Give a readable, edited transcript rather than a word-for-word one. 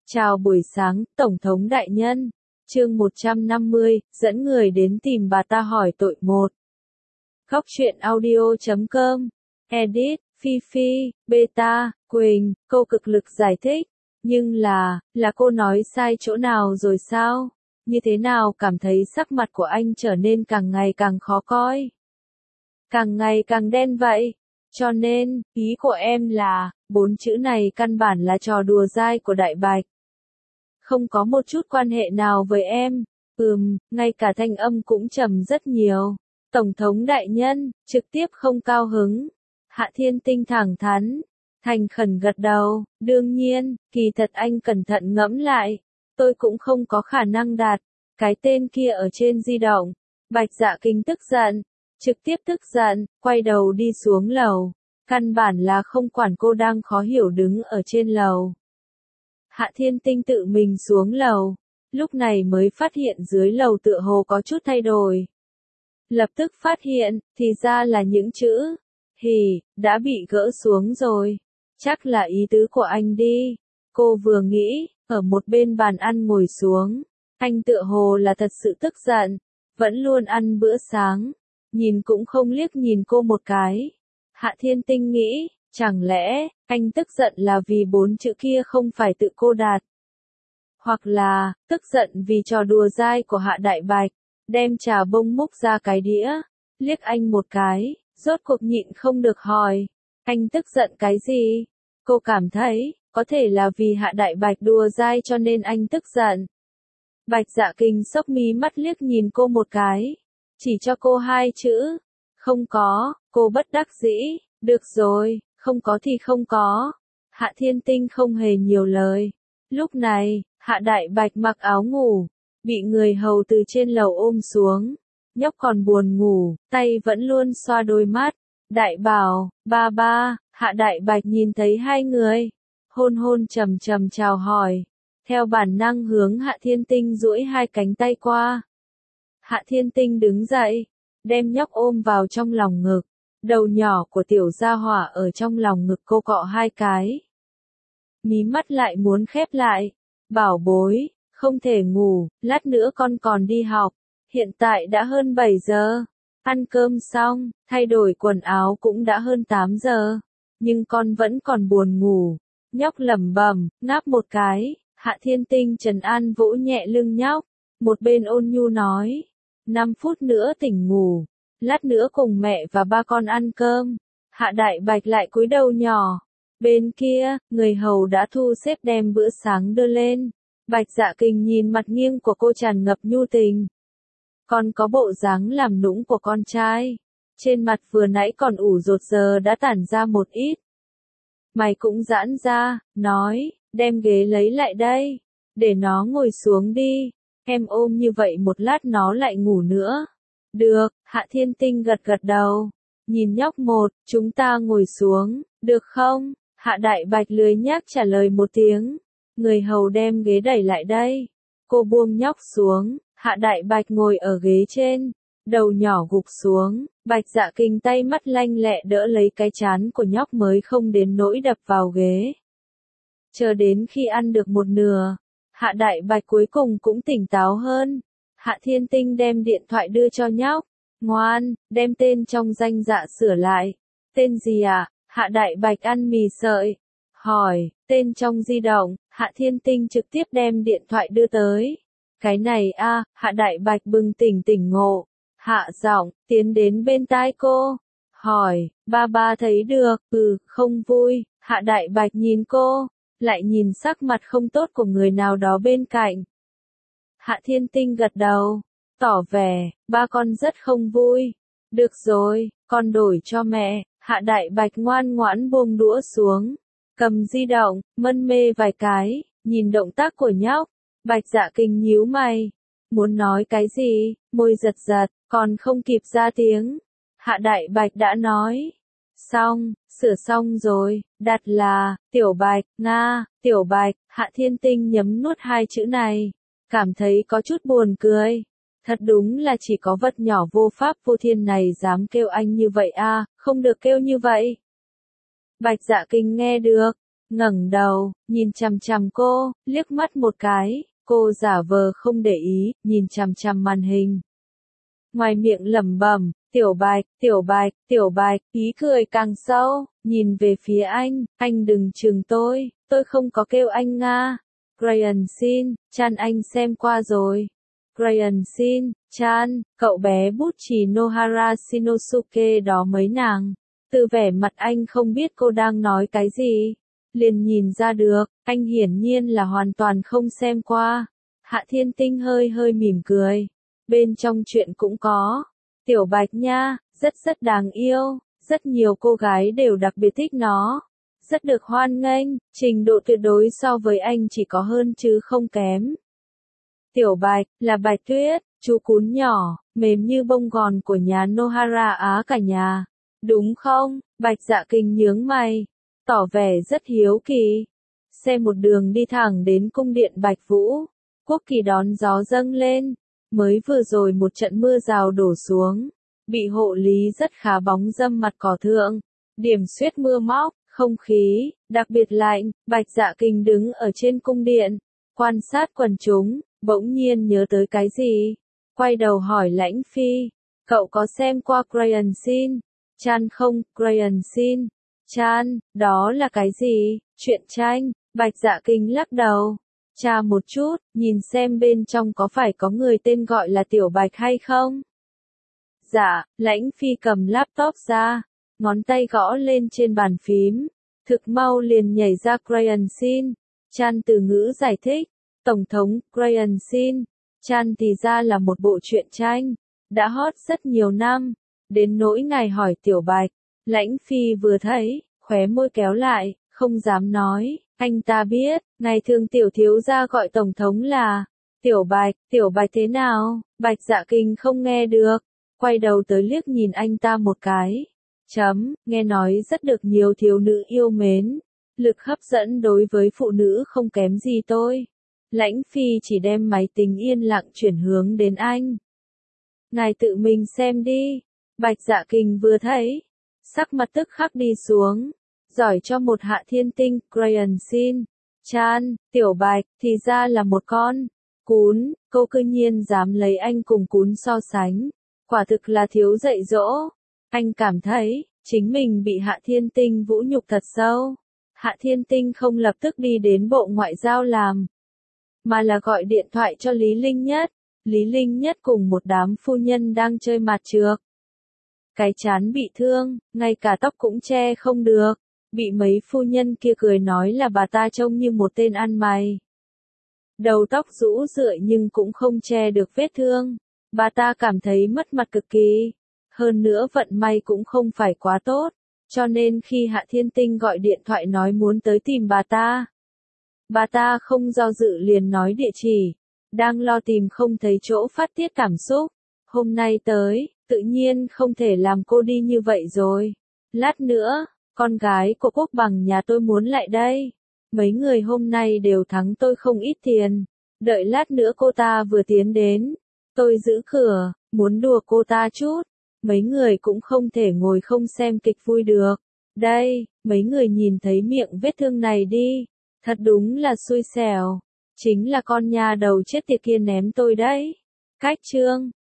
Chào buổi sáng, Tổng thống đại nhân. Chương 150, dẫn người đến tìm bà ta hỏi tội 1. Góc truyện audio.com. Edit, Phi Phi, Beta, Quỳnh, câu cực lực giải thích. Nhưng là cô nói sai chỗ nào rồi sao? Như thế nào cảm thấy sắc mặt của anh trở nên càng ngày càng khó coi? Càng ngày càng đen vậy. Cho nên, ý của em là, 4 chữ này căn bản là trò đùa dai của Đại Bạch. Không có một chút quan hệ nào với em. Ngay cả thanh âm cũng trầm rất nhiều. Tổng thống đại nhân, trực tiếp không cao hứng. Hạ Thiên Tinh thẳng thắn, thành khẩn gật đầu, đương nhiên, kỳ thật anh cẩn thận ngẫm lại. Tôi cũng không có khả năng đạt cái tên kia ở trên di động. Bạch Dạ Kinh tức giận, trực tiếp tức giận, quay đầu đi xuống lầu. Căn bản là không quản cô đang khó hiểu đứng ở trên lầu. Hạ Thiên Tinh tự mình xuống lầu, lúc này mới phát hiện dưới lầu tựa hồ có chút thay đổi. Lập tức phát hiện, thì ra là những chữ, đã bị gỡ xuống rồi. Chắc là ý tứ của anh đi. Cô vừa nghĩ, ở một bên bàn ăn ngồi xuống. Anh tựa hồ là thật sự tức giận, vẫn luôn ăn bữa sáng, nhìn cũng không liếc nhìn cô một cái. Hạ Thiên Tinh nghĩ, chẳng lẽ, anh tức giận là vì 4 chữ kia không phải tự cô đạt? Hoặc là, tức giận vì trò đùa dai của Hạ Đại Bạch, đem trà bông múc ra cái đĩa, liếc anh một cái, rốt cuộc nhịn không được hỏi, anh tức giận cái gì? Cô cảm thấy, có thể là vì Hạ Đại Bạch đùa dai cho nên anh tức giận. Bạch Dạ Kinh sốc mí mắt liếc nhìn cô một cái, chỉ cho cô 2 chữ, không có, cô bất đắc dĩ, được rồi. Không có thì không có. Hạ Thiên Tinh không hề nhiều lời. Lúc này, Hạ Đại Bạch mặc áo ngủ, bị người hầu từ trên lầu ôm xuống. Nhóc còn buồn ngủ, tay vẫn luôn xoa đôi mắt. Đại bảo, ba, Hạ Đại Bạch nhìn thấy hai người. Hôn hôn trầm trầm chào hỏi. Theo bản năng hướng Hạ Thiên Tinh duỗi 2 cánh tay qua. Hạ Thiên Tinh đứng dậy, đem nhóc ôm vào trong lòng ngực. Đầu nhỏ của tiểu gia hỏa ở trong lòng ngực cô cọ 2 cái. Mí mắt lại muốn khép lại. Bảo bối, không thể ngủ, lát nữa con còn đi học. Hiện tại đã hơn 7 giờ. Ăn cơm xong, thay đổi quần áo cũng đã hơn 8 giờ. Nhưng con vẫn còn buồn ngủ. Nhóc lẩm bẩm, ngáp một cái. Hạ Thiên Tinh trấn an vỗ nhẹ lưng nhóc. Một bên ôn nhu nói. 5 phút nữa tỉnh ngủ. Lát nữa cùng mẹ và ba con ăn cơm. Hạ Đại Bạch lại cúi đầu nhỏ. Bên kia, người hầu đã thu xếp đem bữa sáng đưa lên. Bạch Dạ Kinh nhìn mặt nghiêng của cô tràn ngập nhu tình. Còn có bộ dáng làm nũng của con trai. Trên mặt vừa nãy còn ủ rột giờ đã tản ra một ít. Mày cũng giãn ra, nói, đem ghế lấy lại đây. Để nó ngồi xuống đi. Em ôm như vậy một lát nó lại ngủ nữa. Được, Hạ Thiên Tinh gật gật đầu. Nhìn nhóc một, chúng ta ngồi xuống, được không? Hạ Đại Bạch lười nhác trả lời một tiếng. Người hầu đem ghế đẩy lại đây. Cô buông nhóc xuống, Hạ Đại Bạch ngồi ở ghế trên. Đầu nhỏ gục xuống, Bạch Dạ Kinh tay mắt lanh lẹ đỡ lấy cái trán của nhóc mới không đến nỗi đập vào ghế. Chờ đến khi ăn được một nửa, Hạ Đại Bạch cuối cùng cũng tỉnh táo hơn. Hạ Thiên Tinh đem điện thoại đưa cho nhóc. Ngoan, đem tên trong danh dạ sửa lại. Tên gì ạ? Hạ Đại Bạch ăn mì sợi. Hỏi, tên trong di động, Hạ Thiên Tinh trực tiếp đem điện thoại đưa tới. Cái này Hạ Đại Bạch bừng tỉnh ngộ. Hạ giọng, tiến đến bên tai cô. Hỏi, ba thấy được, không vui. Hạ Đại Bạch nhìn cô, lại nhìn sắc mặt không tốt của người nào đó bên cạnh. Hạ Thiên Tinh gật đầu, tỏ vẻ, ba con rất không vui. Được rồi, con đổi cho mẹ. Hạ Đại Bạch ngoan ngoãn buông đũa xuống, cầm di động, mân mê vài cái, nhìn động tác của nhóc. Bạch Dạ Kinh nhíu mày, muốn nói cái gì, môi giật giật, còn không kịp ra tiếng. Hạ Đại Bạch đã nói, xong, sửa xong rồi, đặt là, Tiểu Bạch, Tiểu Bạch. Hạ Thiên Tinh nhấm nuốt 2 chữ này. Cảm thấy có chút buồn cười. Thật đúng là chỉ có vật nhỏ vô pháp vô thiên này dám kêu anh như vậy không được kêu như vậy. Bạch Dạ Kinh nghe được, ngẩng đầu, nhìn chằm chằm cô, liếc mắt một cái, cô giả vờ không để ý, nhìn chằm chằm màn hình. Ngoài miệng lẩm bẩm, Tiểu Bạch, Tiểu Bạch, Tiểu Bạch, ý cười càng sâu, nhìn về phía anh đừng chừng tôi không có kêu anh Nga. Ryan Shin, Chan anh xem qua rồi. Ryan Shin, Chan, cậu bé bút chì Nohara Shinosuke đó mấy nàng. Từ vẻ mặt anh không biết cô đang nói cái gì. Liền nhìn ra được, anh hiển nhiên là hoàn toàn không xem qua. Hạ Thiên Tinh hơi hơi mỉm cười. Bên trong chuyện cũng có. Tiểu Bạch nha, rất đáng yêu. Rất nhiều cô gái đều đặc biệt thích nó. Rất được hoan nghênh, trình độ tuyệt đối so với anh chỉ có hơn chứ không kém. Tiểu Bạch, là Bạch Tuyết, chú cún nhỏ, mềm như bông gòn của nhà Nohara Á cả nhà. Đúng không? Bạch Dạ Kinh nhướng mày, tỏ vẻ rất hiếu kỳ. Xe một đường đi thẳng đến cung điện Bạch Vũ. Quốc kỳ đón gió dâng lên. Mới vừa rồi một trận mưa rào đổ xuống. Bị hộ lý rất khá bóng râm mặt cỏ thượng. Điểm xuyết mưa móc, không khí, đặc biệt lạnh. Bạch Dạ Kinh đứng ở trên cung điện. Quan sát quần chúng, bỗng nhiên nhớ tới cái gì. Quay đầu hỏi Lãnh Phi. Cậu có xem qua Crayon Shin? Chan không, Crayon Shin. Chan, đó là cái gì? Truyện tranh. Bạch Dạ Kinh lắc đầu. Tra một chút, nhìn xem bên trong có phải có người tên gọi là Tiểu Bạch hay không? Dạ, Lãnh Phi cầm laptop ra, ngón tay gõ lên trên bàn phím. Thực mau liền nhảy ra Crayon Shin. Chan từ ngữ giải thích. Tổng thống, Crayon Shin. Chan thì ra là một bộ truyện tranh. Đã hot rất nhiều năm. Đến nỗi ngài hỏi Tiểu Bạch. Lãnh Phi vừa thấy, khóe môi kéo lại, không dám nói. Anh ta biết, ngày thường tiểu thiếu gia gọi tổng thống là Tiểu Bạch thế nào? Bạch Dạ Kinh không nghe được, quay đầu tới liếc nhìn anh ta một cái. Nghe nói rất được nhiều thiếu nữ yêu mến, lực hấp dẫn đối với phụ nữ không kém gì tôi. Lãnh Phi chỉ đem máy tính yên lặng chuyển hướng đến anh. Ngài tự mình xem đi. Bạch Dạ Kinh vừa thấy, sắc mặt tức khắc đi xuống. Giỏi cho một Hạ Thiên Tinh, Crayon Shin. Chan, Tiểu Bạch, thì ra là một con cún, cô cư nhiên dám lấy anh cùng cún so sánh. Quả thực là thiếu dạy dỗ. Anh cảm thấy, chính mình bị Hạ Thiên Tinh vũ nhục thật sâu. Hạ Thiên Tinh không lập tức đi đến Bộ Ngoại giao làm, mà là gọi điện thoại cho Lý Linh Nhất. Lý Linh Nhất cùng một đám phu nhân đang chơi mạt trược. Cái trán bị thương, ngay cả tóc cũng che không được. Bị mấy phu nhân kia cười nói là bà ta trông như một tên ăn mày. Đầu tóc rũ rượi nhưng cũng không che được vết thương. Bà ta cảm thấy mất mặt cực kỳ. Hơn nữa vận may cũng không phải quá tốt. Cho nên khi Hạ Thiên Tinh gọi điện thoại nói muốn tới tìm bà ta không do dự liền nói địa chỉ. Đang lo tìm không thấy chỗ phát tiết cảm xúc. Hôm nay tới, tự nhiên không thể làm cô đi như vậy rồi. Lát nữa, con gái của Quốc Bằng nhà tôi muốn lại đây. Mấy người hôm nay đều thắng tôi không ít tiền. Đợi lát nữa cô ta vừa tiến đến. Tôi giữ cửa, muốn đùa cô ta chút. Mấy người cũng không thể ngồi không xem kịch vui được. Đây, mấy người nhìn thấy miệng vết thương này đi. Thật đúng là xui xẻo. Chính là con nhà đầu chết tiệt kia ném tôi đấy. Cách chương.